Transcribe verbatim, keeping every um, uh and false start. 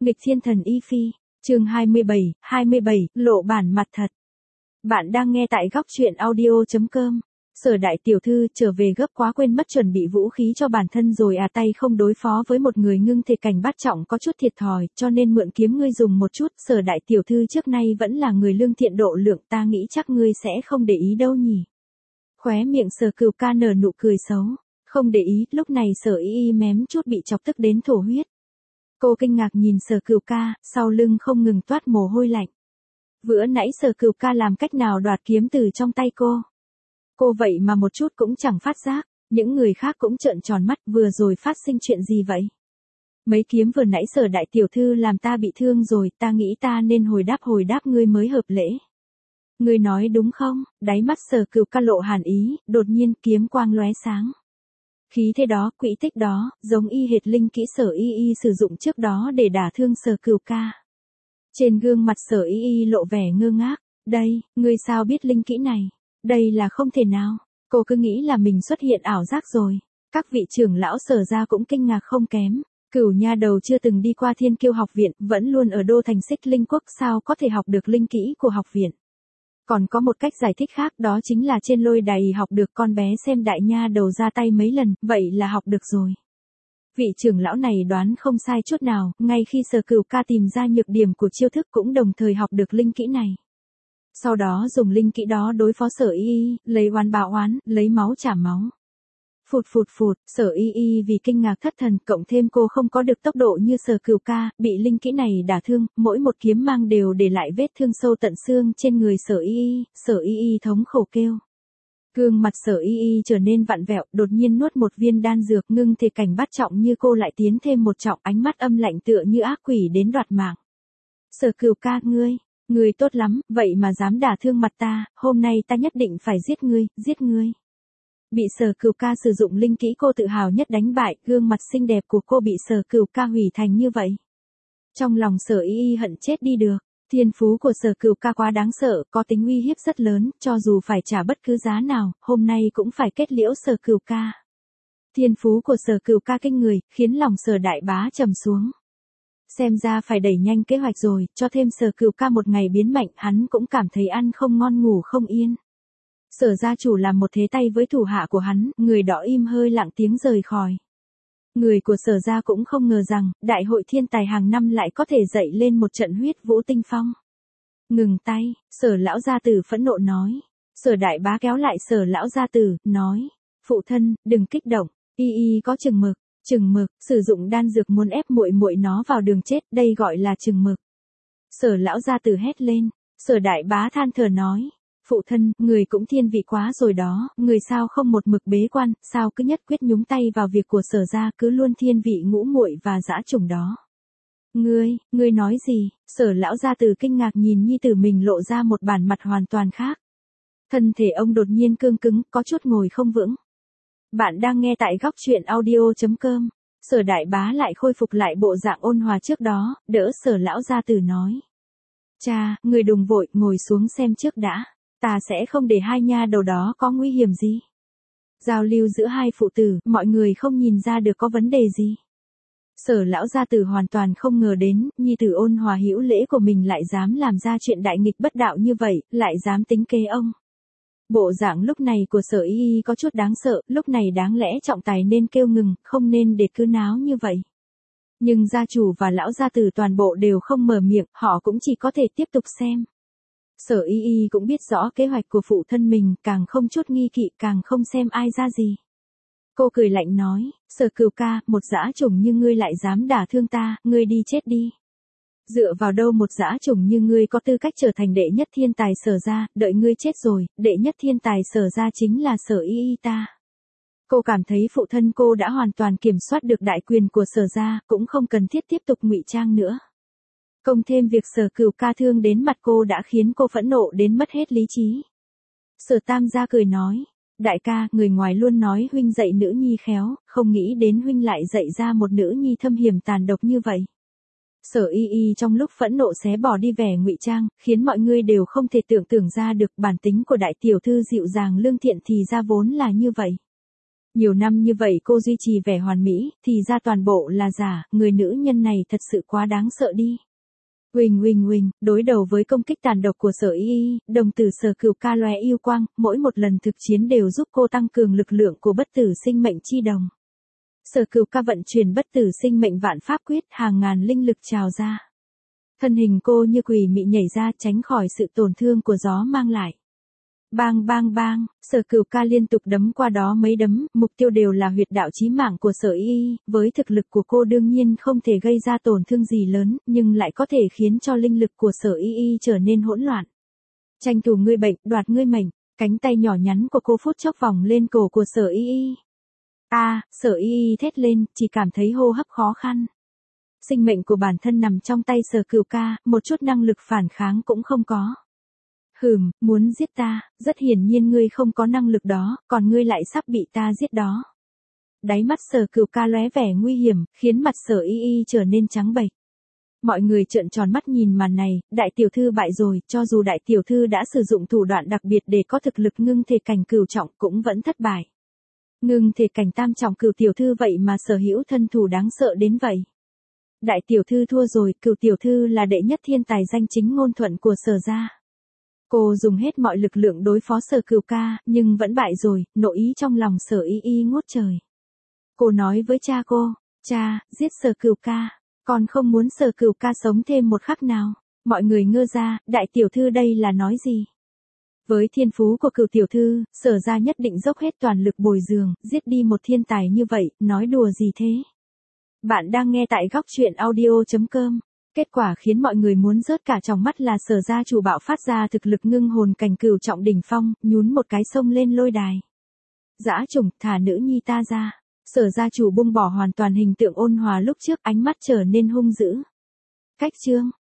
Nghịch thiên thần y phi, chương hai mươi bảy, hai mươi bảy, lộ bản mặt thật. Bạn đang nghe tại góc truyện audio chấm com. Sở đại tiểu thư trở về gấp quá quên mất chuẩn bị vũ khí cho bản thân rồi à, tay không đối phó với một người ngưng thể cảnh bát trọng có chút thiệt thòi, cho nên mượn kiếm ngươi dùng một chút. Sở đại tiểu thư trước nay vẫn là người lương thiện độ lượng, ta nghĩ chắc ngươi sẽ không để ý đâu nhỉ. Khóe miệng Sở Cửu Ca nở nụ cười xấu, không để ý. Lúc này Sở Y Y mém chút bị chọc tức đến thổ huyết. Cô kinh ngạc nhìn Sở Cửu Ca, sau lưng không ngừng toát mồ hôi lạnh. Vừa nãy Sở Cửu Ca làm cách nào đoạt kiếm từ trong tay cô? Cô vậy mà một chút cũng chẳng phát giác, những người khác cũng trợn tròn mắt, vừa rồi phát sinh chuyện gì vậy? Mấy kiếm vừa nãy Sở đại tiểu thư làm ta bị thương rồi, ta nghĩ ta nên hồi đáp hồi đáp ngươi mới hợp lễ. Ngươi nói đúng không? Đáy mắt Sở Cửu Ca lộ hàn ý, đột nhiên kiếm quang lóe sáng. Khí thế đó, quỹ tích đó, giống y hệt linh kỹ Sở Y Y sử dụng trước đó để đả thương Sở Cửu Ca. Trên gương mặt Sở Y Y lộ vẻ ngơ ngác, đây, ngươi sao biết linh kỹ này? Đây là không thể nào, cô cứ nghĩ là mình xuất hiện ảo giác rồi. Các vị trưởng lão Sở gia cũng kinh ngạc không kém. Cửu nha đầu chưa từng đi qua Thiên Kiêu học viện, vẫn luôn ở đô thành Xích Linh quốc, sao có thể học được linh kỹ của học viện? Còn có một cách giải thích khác, đó chính là trên lôi đài học được, con bé xem đại nha đầu ra tay mấy lần, vậy là học được rồi. Vị trưởng lão này đoán không sai chút nào, ngay khi Sở Cửu Ca tìm ra nhược điểm của chiêu thức cũng đồng thời học được linh kỹ này. Sau đó dùng linh kỹ đó đối phó Sở Y Y, lấy oán báo oán, lấy máu trả máu. Phụt phụt phụt, Sở Y Y vì kinh ngạc thất thần, cộng thêm cô không có được tốc độ như Sở Cửu Ca, bị linh kỹ này đả thương, mỗi một kiếm mang đều để lại vết thương sâu tận xương trên người Sở Y Y. Sở Y Y thống khổ kêu. Gương mặt Sở Y Y trở nên vặn vẹo, đột nhiên nuốt một viên đan dược, ngưng thể cảnh bát trọng như cô lại tiến thêm một trọng, ánh mắt âm lạnh tựa như ác quỷ đến đoạt mạng. Sở Cửu Ca, ngươi, ngươi tốt lắm, vậy mà dám đả thương mặt ta, hôm nay ta nhất định phải giết ngươi, giết ngươi. Bị Sở Cửu Ca sử dụng linh kỹ cô tự hào nhất đánh bại, gương mặt xinh đẹp của cô bị Sở Cửu Ca hủy thành như vậy. Trong lòng Sở Y Y hận chết đi được, thiên phú của Sở Cửu Ca quá đáng sợ, có tính uy hiếp rất lớn, cho dù phải trả bất cứ giá nào, hôm nay cũng phải kết liễu Sở Cửu Ca. Thiên phú của Sở Cửu Ca kinh người, khiến lòng Sở đại bá trầm xuống. Xem ra phải đẩy nhanh kế hoạch rồi, cho thêm Sở Cửu Ca một ngày biến mạnh, hắn cũng cảm thấy ăn không ngon ngủ không yên. Sở gia chủ làm một thế tay với thủ hạ của hắn, người đó im hơi lặng tiếng rời khỏi. Người của Sở gia cũng không ngờ rằng, đại hội thiên tài hàng năm lại có thể dậy lên một trận huyết vũ tinh phong. Ngừng tay, Sở lão gia tử phẫn nộ nói. Sở đại bá kéo lại Sở lão gia tử, nói, phụ thân, đừng kích động, Y Y có chừng mực, chừng mực, sử dụng đan dược muốn ép muội muội nó vào đường chết, đây gọi là chừng mực. Sở lão gia tử hét lên, Sở đại bá than thở nói. Phụ thân, người cũng thiên vị quá rồi đó, người sao không một mực bế quan, sao cứ nhất quyết nhúng tay vào việc của Sở gia, cứ luôn thiên vị ngũ muội và dã chủng đó. Ngươi, ngươi nói gì? Sở lão gia tử kinh ngạc nhìn nhi tử mình lộ ra một bản mặt hoàn toàn khác. Thân thể ông đột nhiên cương cứng, có chút ngồi không vững. Bạn đang nghe tại góc truyện audio chấm com. Sở đại bá lại khôi phục lại bộ dạng ôn hòa trước đó, đỡ Sở lão gia tử nói. Cha, người đừng vội, ngồi xuống xem trước đã. Ta sẽ không để hai nha đầu đó có nguy hiểm gì. Giao lưu giữa hai phụ tử, mọi người không nhìn ra được có vấn đề gì. Sở lão gia tử hoàn toàn không ngờ đến, nhi tử ôn hòa hữu lễ của mình lại dám làm ra chuyện đại nghịch bất đạo như vậy, lại dám tính kế ông. Bộ dạng lúc này của Sở Y Y có chút đáng sợ, lúc này đáng lẽ trọng tài nên kêu ngừng, không nên để cứ náo như vậy. Nhưng gia chủ và lão gia tử toàn bộ đều không mở miệng, họ cũng chỉ có thể tiếp tục xem. Sở Y Y cũng biết rõ kế hoạch của phụ thân mình, càng không chút nghi kỵ, càng không xem ai ra gì. Cô cười lạnh nói, Sở Cửu Ca, một dã chủng như ngươi lại dám đả thương ta, ngươi đi chết đi. Dựa vào đâu một dã chủng như ngươi có tư cách trở thành đệ nhất thiên tài Sở gia, đợi ngươi chết rồi, đệ nhất thiên tài Sở gia chính là Sở Y Y ta. Cô cảm thấy phụ thân cô đã hoàn toàn kiểm soát được đại quyền của Sở gia, cũng không cần thiết tiếp tục ngụy trang nữa. Cộng thêm việc Sở Cửu Ca thương đến mặt cô đã khiến cô phẫn nộ đến mất hết lý trí. Sở Tam gia cười nói, đại ca, người ngoài luôn nói huynh dạy nữ nhi khéo, không nghĩ đến huynh lại dạy ra một nữ nhi thâm hiểm tàn độc như vậy. Sở Y Y trong lúc phẫn nộ xé bỏ đi vẻ ngụy trang, khiến mọi người đều không thể tưởng tượng ra được bản tính của đại tiểu thư dịu dàng lương thiện thì ra vốn là như vậy. Nhiều năm như vậy cô duy trì vẻ hoàn mỹ, thì ra toàn bộ là giả, người nữ nhân này thật sự quá đáng sợ đi. Huỳnh huỳnh huỳnh, đối đầu với công kích tàn độc của Sở Y Y, đồng tử Sở Cửu Ca lóe yêu quang, mỗi một lần thực chiến đều giúp cô tăng cường lực lượng của bất tử sinh mệnh chi đồng. Sở Cửu Ca vận chuyển bất tử sinh mệnh vạn pháp quyết, hàng ngàn linh lực trào ra. Thân hình cô như quỷ mị nhảy ra, tránh khỏi sự tổn thương của gió mang lại. Bang bang bang, Sở Cửu Ca liên tục đấm qua đó mấy đấm, mục tiêu đều là huyệt đạo chí mạng của Sở Y Y, với thực lực của cô đương nhiên không thể gây ra tổn thương gì lớn, nhưng lại có thể khiến cho linh lực của Sở Y Y trở nên hỗn loạn. Tranh thủ ngươi bệnh, đoạt ngươi mệnh, cánh tay nhỏ nhắn của cô phút chốc vòng lên cổ của Sở Y Y. A, à, Sở Y Y thét lên, chỉ cảm thấy hô hấp khó khăn. Sinh mệnh của bản thân nằm trong tay Sở Cửu Ca, một chút năng lực phản kháng cũng không có. Hừm, muốn giết ta, rất hiển nhiên ngươi không có năng lực đó, còn ngươi lại sắp bị ta giết đó. Đáy mắt Sở Cửu Ca lóe vẻ nguy hiểm, khiến mặt Sở Y Y trở nên trắng bệch. Mọi người trợn tròn mắt nhìn màn này, đại tiểu thư bại rồi, cho dù đại tiểu thư đã sử dụng thủ đoạn đặc biệt để có thực lực ngưng thể cảnh cửu trọng cũng vẫn thất bại. Ngưng thể cảnh tam trọng Cửu tiểu thư vậy mà sở hữu thân thủ đáng sợ đến vậy. Đại tiểu thư thua rồi, Cửu tiểu thư là đệ nhất thiên tài danh chính ngôn thuận của Sở gia. Cô dùng hết mọi lực lượng đối phó Sở Cửu Ca, nhưng vẫn bại rồi, nội ý trong lòng Sở Y Y ngút trời. Cô nói với cha cô, cha, giết Sở Cửu Ca, con không muốn Sở Cửu Ca sống thêm một khắc nào. Mọi người ngơ ra, đại tiểu thư đây là nói gì? Với thiên phú của Cửu tiểu thư, Sở gia nhất định dốc hết toàn lực bồi dưỡng, giết đi một thiên tài như vậy, nói đùa gì thế? Bạn đang nghe tại góc truyện audio chấm com. Kết quả khiến mọi người muốn rớt cả tròng mắt là Sở gia chủ bạo phát ra thực lực ngưng hồn cảnh cửu trọng đỉnh phong, nhún một cái xông lên lôi đài. Dã chủng, thả nữ nhi ta ra. Sở gia chủ buông bỏ hoàn toàn hình tượng ôn hòa lúc trước, ánh mắt trở nên hung dữ. Cách chương,